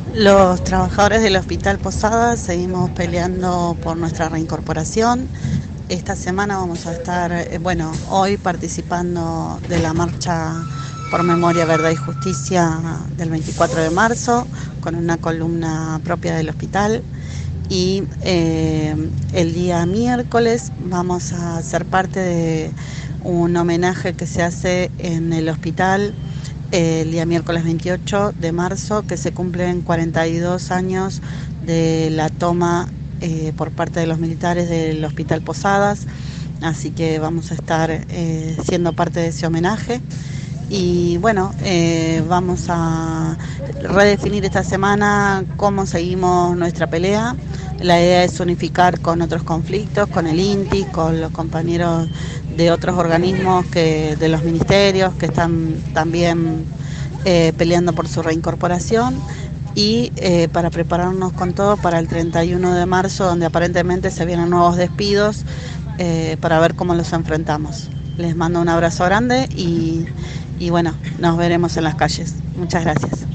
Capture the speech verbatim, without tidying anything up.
Los trabajadores del Hospital Posadas seguimos peleando por nuestra reincorporación. Esta semana vamos a estar, eh, bueno, hoy participando de la marcha por Memoria, Verdad y Justicia del veinticuatro de marzo, con una columna propia del hospital. Y eh, el día miércoles vamos a ser parte de un homenaje que se hace en el hospital eh, el día miércoles veintiocho de marzo, que se cumplen cuarenta y dos años de la toma eh, por parte de los militares del Hospital Posadas. Así que vamos a estar eh, siendo parte de ese homenaje. Y bueno, eh, vamos a redefinir esta semana cómo seguimos nuestra pelea. La idea es unificar con otros conflictos, con el INTI, con los compañeros de otros organismos que, de los ministerios que están también eh, peleando por su reincorporación, y eh, para prepararnos con todo para el treinta y uno de marzo, donde aparentemente se vienen nuevos despidos, eh, para ver cómo los enfrentamos. Les mando un abrazo grande y, y bueno, nos veremos en las calles. Muchas gracias.